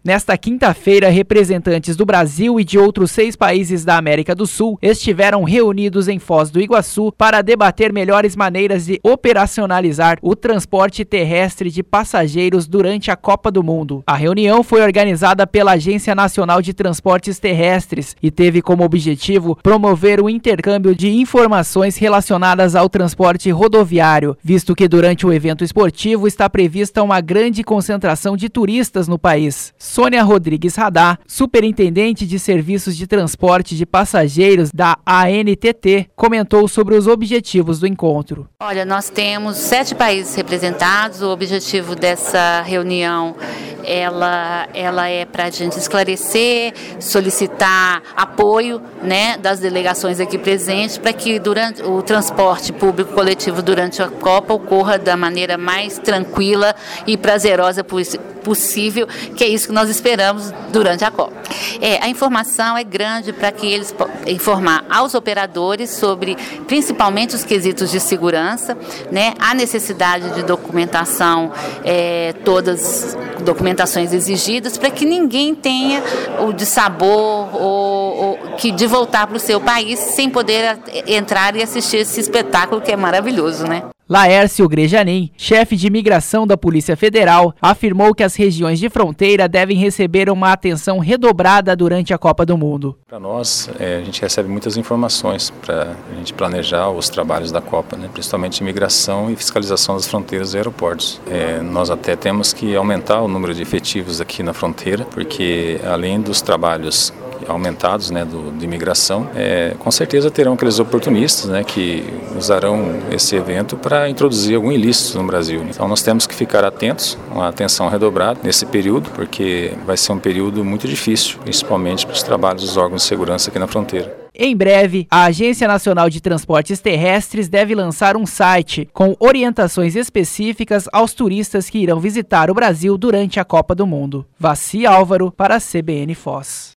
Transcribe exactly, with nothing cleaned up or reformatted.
Nesta quinta-feira, representantes do Brasil e de outros seis países da América do Sul estiveram reunidos em Foz do Iguaçu para debater melhores maneiras de operacionalizar o transporte terrestre de passageiros durante a Copa do Mundo. A reunião foi organizada pela Agência Nacional de Transportes Terrestres e teve como objetivo promover o intercâmbio de informações relacionadas ao transporte rodoviário, visto que durante o evento esportivo está prevista uma grande concentração de turistas no país. Sônia Rodrigues Radá, superintendente de serviços de transporte de passageiros da A N T T, comentou sobre os objetivos do encontro. Olha, nós temos sete países representados. O objetivo dessa reunião ela, ela é para a gente esclarecer, solicitar apoio, né, das delegações aqui presentes para que durante o transporte público coletivo durante a Copa ocorra da maneira mais tranquila e prazerosa possível, que é isso que nós esperamos durante a Copa. É, a informação é grande para que eles informar aos operadores sobre principalmente os quesitos de segurança, né, a necessidade de documentação, é, todas documentações exigidas para que ninguém tenha o dissabor ou, ou que de voltar para o seu país sem poder entrar e assistir esse espetáculo que é maravilhoso, né? Laércio Grejanin, chefe de imigração da Polícia Federal, afirmou que as regiões de fronteira devem receber uma atenção redobrada durante a Copa do Mundo. Para nós, é, a gente recebe muitas informações para a gente planejar os trabalhos da Copa, né, principalmente imigração e fiscalização das fronteiras e aeroportos. É, nós até temos que aumentar o número de efetivos aqui na fronteira, porque além dos trabalhos aumentados, né, do, de imigração, é, com certeza terão aqueles oportunistas, né, que usarão esse evento para introduzir algum ilícito no Brasil. Então nós temos que ficar atentos, uma atenção redobrada nesse período, porque vai ser um período muito difícil, principalmente para os trabalhos dos órgãos de segurança aqui na fronteira. Em breve, a Agência Nacional de Transportes Terrestres deve lançar um site com orientações específicas aos turistas que irão visitar o Brasil durante a Copa do Mundo. Vassi Álvaro para a C B N Foz.